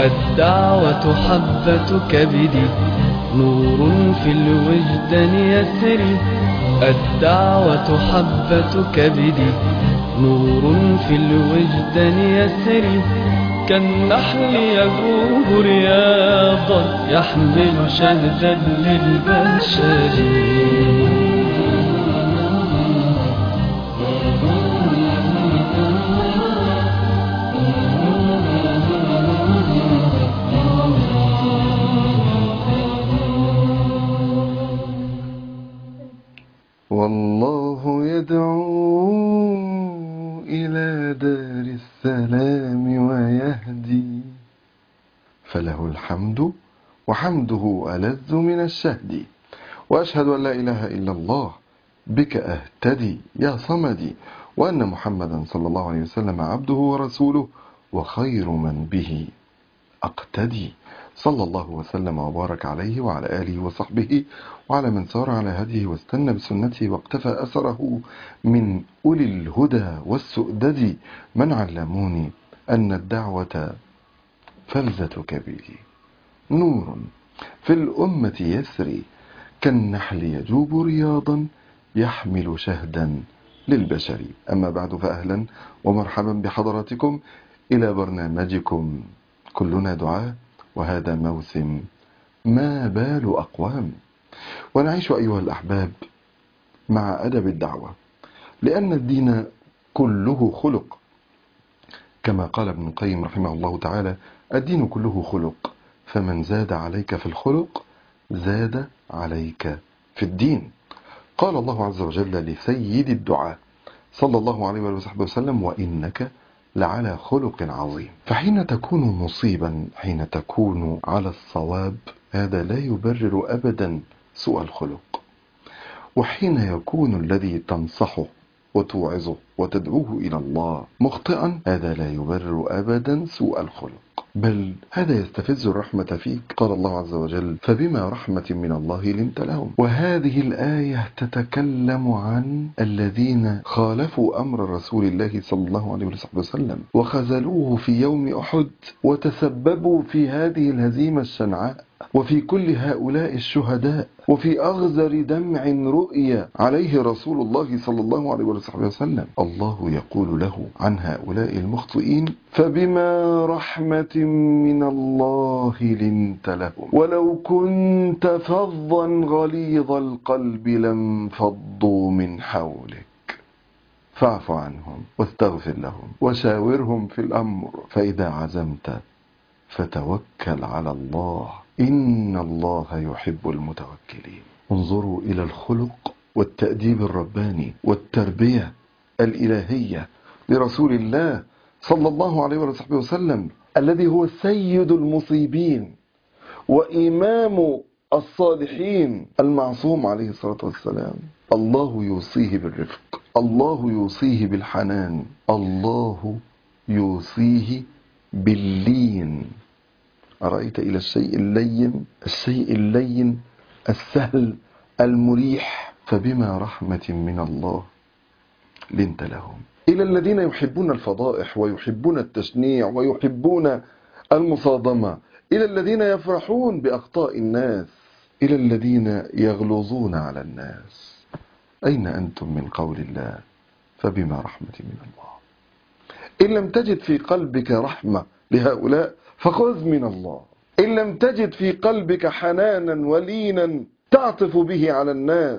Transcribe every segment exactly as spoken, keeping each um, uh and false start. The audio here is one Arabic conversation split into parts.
الدعوة حبة كبدي، نور في الوجدان يسري. الدعوة حبة كبدي، نور في الوجدان يسري. كالنحل يجوب رياضا، يحمل شهدا للبشر. والله يدعو إلى دار السلام ويهدي، فله الحمد وحمده ألذ من الشهد. وأشهد أن لا إله إلا الله بك أهتدي يا صمدي، وأن محمدا صلى الله عليه وسلم عبده ورسوله وخير من به أقتدي. صلى الله وسلم وبارك عليه وعلى آله وصحبه وعلى من سار على هديه واستنى بسنته واقتفى أثره من أولي الهدى والسؤدد، من علموني أن الدعوة فلذة كبدي، نور في الأمة يسري. كالنحل يجوب رياضا، يحمل شهدا للبشر. أما بعد، فأهلا ومرحبا بحضراتكم إلى برنامجكم كلنا دعاء، وهذا موسم ما بال أقوام. ونعيش أيها الأحباب مع أدب الدعوة، لأن الدين كله خلق، كما قال ابن القيم رحمه الله تعالى: الدين كله خلق، فمن زاد عليك في الخلق زاد عليك في الدين. قال الله عز وجل لسيد الدعاء صلى الله عليه وصحبه وسلم: وإنك لعلى خلق عظيم. فحين تكون مصيبا، حين تكون على الصواب، هذا لا يبرر أبدا سوء الخلق. وحين يكون الذي تنصحه وتوعظه وتدعوه إلى الله مخطئا، هذا لا يبرر أبدا سوء الخلق، بل هذا يستفز الرحمة فيك. قال الله عز وجل: فبما رحمة من الله لنت لهم. وهذه الآية تتكلم عن الذين خالفوا أمر رسول الله صلى الله عليه وسلم وخذلوه في يوم أحد، وتسببوا في هذه الهزيمة الشنعاء، وفي كل هؤلاء الشهداء، وفي أغزر دمع رؤيا عليه رسول الله صلى الله عليه وسلم. الله يقول له عن هؤلاء المخطئين: فبما رحمة من الله لنت لهم، ولو كنت فظا غليظ القلب لانفضوا من حولك، فاعف عنهم واستغفر لهم وشاورهم في الأمر، فإذا عزمت فتوكل على الله، إن الله يحب المتوكلين. انظروا إلى الخلق والتأديب الرباني والتربية الإلهية لرسول الله صلى الله عليه وسلم، الذي هو سيد المصيبين وإمام الصالحين المعصوم عليه الصلاة والسلام. الله يوصيه بالرفق، الله يوصيه بالحنان، الله يوصيه باللين. أرأيت إلى الشيء اللين، الشيء اللين السهل المريح. فبما رحمة من الله لنت لهم. إلى الذين يحبون الفضائح ويحبون التشنيع ويحبون المصادمة، إلى الذين يفرحون بأخطاء الناس، إلى الذين يغلظون على الناس: أين أنتم من قول الله فبما رحمة من الله؟ إن لم تجد في قلبك رحمة لهؤلاء فخذ من الله. إن لم تجد في قلبك حنانا ولينا تعطف به على الناس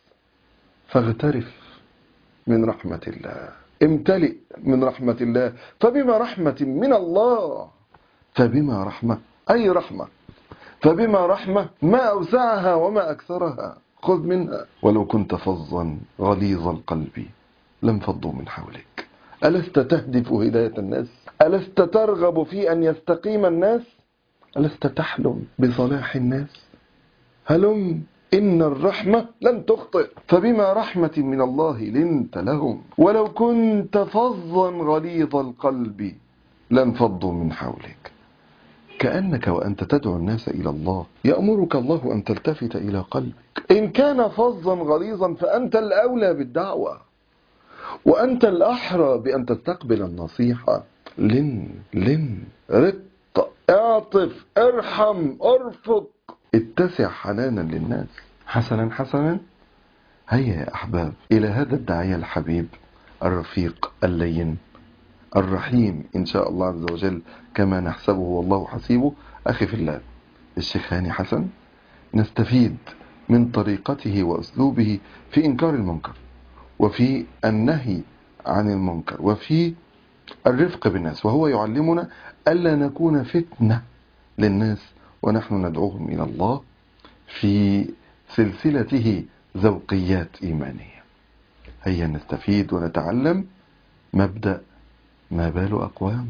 فاغترف من رحمة الله، امتلئ من رحمة الله. فبما رحمة من الله، فبما رحمة أي رحمة، فبما رحمة ما أوسعها وما أكثرها، خذ منها. ولو كنت فظا غليظ القلب لانفضوا من حولك. ألست تهدف هداية الناس؟ ألست ترغب في أن يستقيم الناس؟ ألست تحلم بصلاح الناس؟ هلم، إن الرحمة لن تخطئ. فبما رحمة من الله لنت لهم، ولو كنت فظا غليظ القلب لانفضوا من حولك. كأنك وأنت تدعو الناس إلى الله يأمرك الله أن تلتفت إلى قلبك. إن كان فظا غليظا فأنت الأولى بالدعوة، وأنت الأحرى بأن تستقبل النصيحة. لن لن رق، اعطف الطف، ارحم، ارفق، اتسع حنانا للناس. حسنا حسنا. هيا يا أحباب إلى هذا الداعية الحبيب الرفيق اللين الرحيم إن شاء الله عز وجل كما نحسبه والله حسيبه، أخي في الله الشيخ هاني حسن. نستفيد من طريقته وأسلوبه في إنكار المنكر، وفي النهي عن المنكر، وفي الرفق بالناس، وهو يعلمنا ألا نكون فتنة للناس ونحن ندعوهم إلى الله في سلسلته ذوقيات إيمانية. هيا نستفيد ونتعلم مبدأ ما بال أقوام.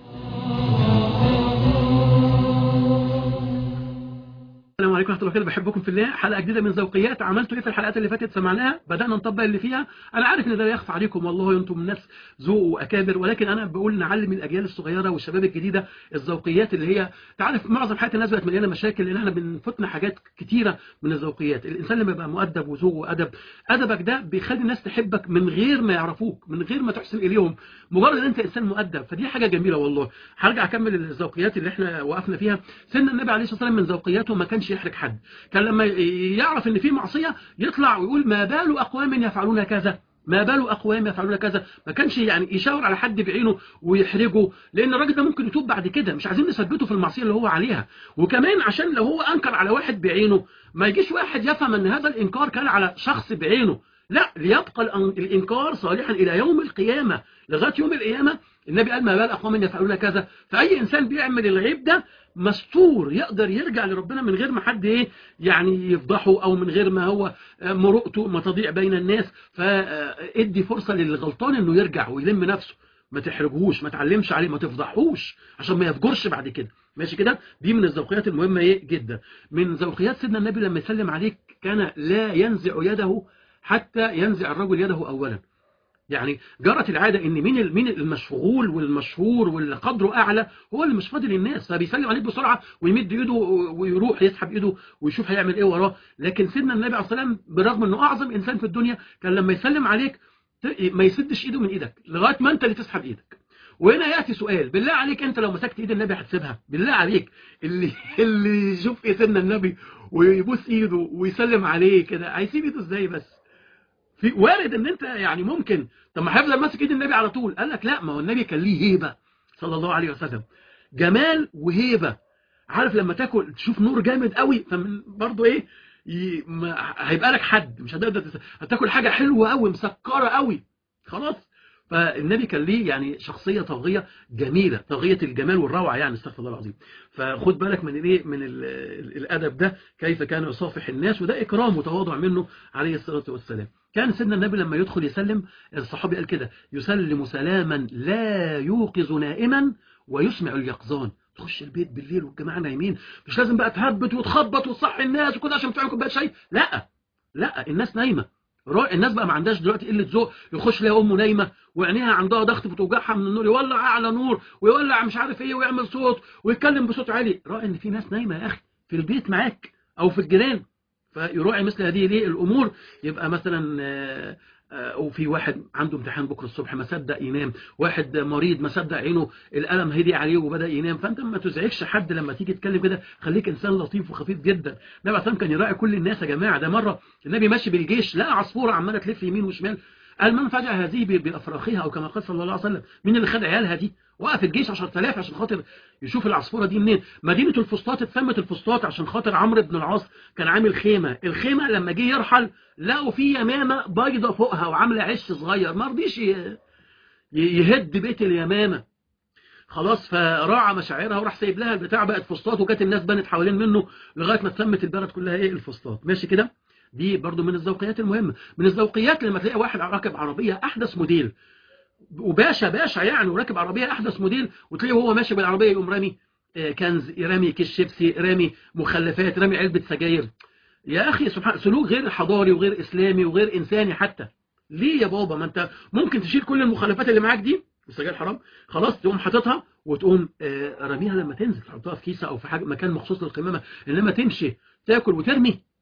السلام عليكم ورحمة الله وبركاته. بحبكم في الله. حلقة جديدة من ذوقيات. عملتوا ايه في الحلقات اللي فاتت؟ سمعناها، بدأنا نطبق اللي فيها. أنا عارف إن ده يخفى عليكم والله، أنتم ناس ذوق وأكابر، ولكن أنا بقول نعلم الأجيال الصغيرة والشباب الجديدة الذوقيات اللي هي، تعرف معظم حياة الناس بقت مليانة مشاكل لأن احنا بنفتنا حاجات كتيرة من الذوقيات. الإنسان لما يبقى مؤدب وذوق وأدب، أدبك ده بيخلي الناس تحبك من غير ما يعرفوك، من غير ما تحسن إليهم، مجرد إن أنت إنسان مؤدب. فدي حاجة جميلة والله. هرجع أكمل الذوقيات اللي احنا وقفنا فيها. سيدنا النبي عليه الصلاة والسلام من ذوقياته ما كانش يحرج حد. كان لما يعرف ان في معصية يطلع ويقول ما بال اقوام يفعلون كذا، ما بال اقوام يفعلون كذا. ما كانش يعني يشاور على حد بعينه ويحرجه، لان الراجل ده ممكن يتوب بعد كده، مش عايزين نثبته في المعصية اللي هو عليها. وكمان عشان لو هو انكر على واحد بعينه ما يجيش واحد يفهم ان هذا الانكار كان على شخص بعينه، لا، ليبقى الانكار صالحا الى يوم القيامة. لغاية يوم القيامة النبي قال ما بال اقوام يفعلون كذا. فاي انسان بيعمل العيب ده مستور، يقدر يرجع لربنا من غير ما حد ايه يعني يفضحه، او من غير ما هو مرؤته ما تضيع بين الناس. فادي فرصة للغلطان انه يرجع ويلم نفسه، ما تحرجهوش، ما تعلمش عليه، ما تفضحوش عشان ما يفجرش بعد كده. ماشي كده؟ دي من الذوقيات المهمة ايه جدا. من ذوقيات سيدنا النبي لما يسلم عليك كان لا ينزع يده حتى ينزع الرجل يده اولا. يعني جرت العادة ان مين مين المشغول والمشهور واللي قدره اعلى هو اللي مش فاضي للناس، فبيسلم عليك بسرعة ويمد ايده ويروح يسحب ايده ويشوف هيعمل ايه وراه. لكن سيدنا النبي عليه الصلاة والسلام برغم انه اعظم انسان في الدنيا كان لما يسلم عليك ما يسدش ايده من ايدك لغاية ما انت اللي تسحب ايدك. وهنا ياتي سؤال، بالله عليك انت لو مسكت ايد النبي هتسيبها؟ بالله عليك اللي اللي يشوف ايه سيدنا النبي ويبوس ايده ويسلم عليه كده هيسيب ايده ازاي؟ بس في وارد ان انت يعني ممكن، طب ما هيفضل ماسك ايد النبي على طول؟ قال لك لا، ما هو النبي كان ليه هيبه صلى الله عليه وسلم، جمال وهيبه. عارف لما تاكل تشوف نور جامد قوي، فمن برضه ايه ي... ما... هيبقى لك حد مش هتقدر تس... هتاكل حاجه حلوه قوي مسكره قوي خلاص. فالنبي كان ليه يعني شخصيه طاغيه جميله، طاغيه الجمال والروعه يعني، استغفر الله العظيم. فخد بالك من الايه من ال... الادب ده، كيف كان يصافح الناس، وده اكرام وتواضع منه عليه الصلاه والسلام. كان سيدنا النبي لما يدخل يسلم، الصحابي قال كده: يسلم سلاما لا يوقظ نائما ويسمع اليقظان. تخش البيت بالليل والجماعه نايمين، مش لازم بقى تهبط وتخبط وتصحي الناس وكده عشان تعمل كوبايه شاي، لا لا، الناس نايمه. الناس بقى ما عندهاش دلوقتي قله ذوق، يخش لها امه نايمه وعينيها عندها ضغط بتوجعها من النور، يولع اعلى نور ويولع مش عارف ايه ويعمل صوت ويتكلم بصوت عالي. راى ان في ناس نايمه يا اخي في البيت معاك او في الجيران، فيراعي مثل هذه ليه الامور. يبقى مثلا وفي واحد عنده امتحان بكره الصبح ما صدق ينام، واحد مريض ما صدق عينه الالم هدي عليه وبدا ينام، فانت ما تزعجش حد لما تيجي تتكلم كده، خليك انسان لطيف وخفيف جدا. النبي عليه كان يراعي كل الناس يا جماعه. ده مره النبي ماشي بالجيش لقى عصفوره عماله تلف يمين وشمال، قال من فجأ هذه بافراخها، او كما قال صلى الله عليه وسلم. مين اللي خد عيالها دي؟ وقف الجيش عشرة آلاف عشان خاطر يشوف العصفوره دي منين. مدينه الفسطاط اتسمت الفسطاط عشان خاطر عمرو بن العاص كان عامل خيمه، الخيمه لما جه يرحل لقوا في يمامه بيضه فوقها وعامله عش صغير، ما رضيش يهد بيت اليمامه خلاص، فراعى مشاعرها وراح سايب لها البتاع بقت فسطاط، وكانت الناس بنت حوالين منه لغايه ما اتسمت البلد كلها ايه الفسطاط. ماشي كده؟ دي برضو من الذوقيات المهمه. من الذوقيات لما تلاقي واحد راكب عربيه احدث موديل، وباشا باشا يعني، وراكب عربيه احدث موديل، وتلاقيه وهو ماشي بالعربيه يقوم رامي كنز، رامي كيس شيبسي، رامي مخلفات، رامي علبه سجاير. يا اخي سبحان، سلوك غير حضاري وغير اسلامي وغير انساني حتى. ليه يا بابا؟ ما انت ممكن تشيل كل المخلفات اللي معاك دي، السجاير حرام خلاص، تقوم حاططها وتقوم راميها لما تنزل، تحطها في كيسه او في حاجه مكان مخصوص للقمامه، انما تمشي تاكل وترمي.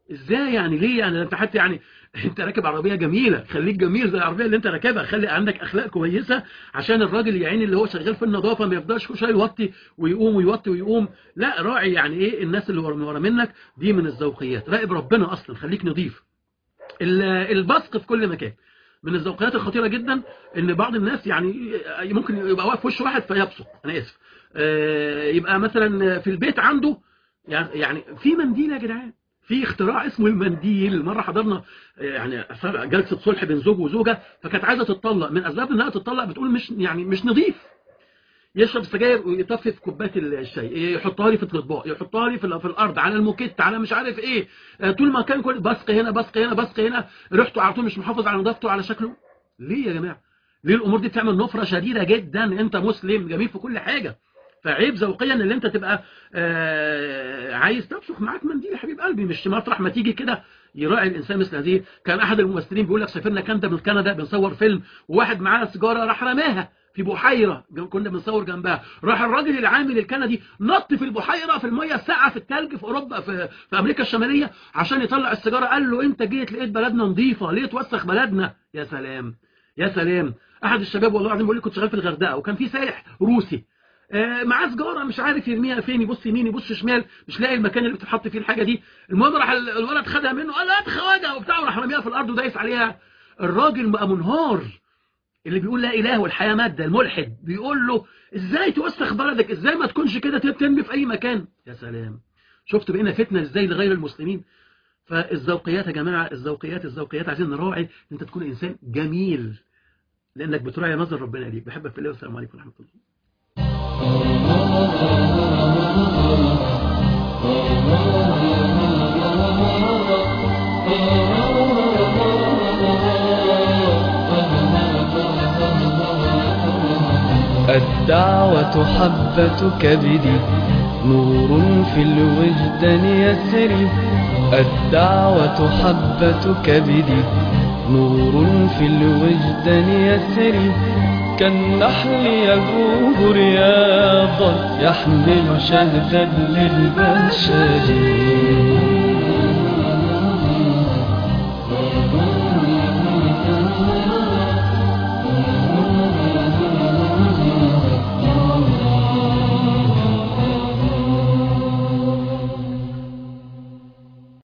ازاي يعني؟ ليه يعني؟ انت حتى يعني انت راكب عربيه جميله، خليك جميل زي العربيه اللي انت راكبها، خلي عندك اخلاق كويسه عشان الراجل يا عيني اللي هو شغال في النظافه ما يفضلش كل شويه يوطي ويقوم ويوطي ويقوم. لا، راعي يعني ايه الناس اللي ورا ورا منك، دي من الذوقيات. راقب ربنا اصلا، خليك نظيف. البصق في كل مكان من الذوقيات الخطيره جدا، ان بعض الناس يعني ممكن يبقى واقف في وش واحد فيبصق، انا اسف، يبقى مثلا في البيت عنده يعني في منديل يا جدعان، في اختراع اسمه المنديل. مره حضرنا يعني جلسه صلح بين زوج وزوجه، فكانت عايزه تتطلق، من اسباب انها تتطلق بتقول مش يعني مش نظيف، يشرب سجاير ويطفي في كوبايه الشاي، يحطها لي في الاطباق، يحطها لي في الارض، على الموكيت، على مش عارف ايه، طول ما كان كل بصق هنا بصق هنا بصق هنا، ريحته على طول، مش محافظ على نظافته على شكله. ليه يا جماعه؟ ليه الامور دي بتعمل نفره شديده جدا؟ انت مسلم جميل في كل حاجه، فعيب ذوقيا ان انت تبقى آه عايز تبصق معاك منديل يا حبيب قلبي، مش مطرح ما تيجي كده. يراعي الانسان مثل هذه. كان احد الممثلين بيقول لك سافرنا كندا من كندا بنصور فيلم، وواحد معاه سيجاره راح رماها في بحيره كنا بنصور جنبها، راح الراجل العامل الكندي نط في البحيره في الميه الساقعه في الثلج في اوروبا في, في امريكا الشماليه عشان يطلع السيجاره. قال له انت جيت لقيت بلدنا نظيفه، ليه توسخ بلدنا؟ يا سلام يا سلام. احد الشباب والله العظيم بيقول لي كنت شغال في الغردقه، وكان في سائح روسي آه معاه سيجاره مش عارف يرميها فين، يبص يمين يبص شمال مش لاقي المكان اللي بتتحط فيه الحاجه دي. المهم راح الولد خدها منه، قال له هات خواجه وبتاع، وراح رميها في الارض ودايس عليها. الراجل بقى منهار، اللي بيقول لا اله والحياه ماده، الملحد بيقول له ازاي توسخ بلدك، ازاي ما تكونش كده ترمي في اي مكان. يا سلام، شفت بقينا فتنه ازاي لغير المسلمين. فالذوقيات يا جماعه، الذوقيات الذوقيات عايزين نراعي ان انت تكون انسان جميل، لانك بتراعي نظر ربنا ليك. بحبك في الله، والسلام عليكم ورحمه الله. الدعوة حبة كبدي، نور في الوجدان يسري. الدعوة حبة كبدي، نور في الوجدان يسري. كالنحل يذوب رياضا، يحمل شهدا للبشر.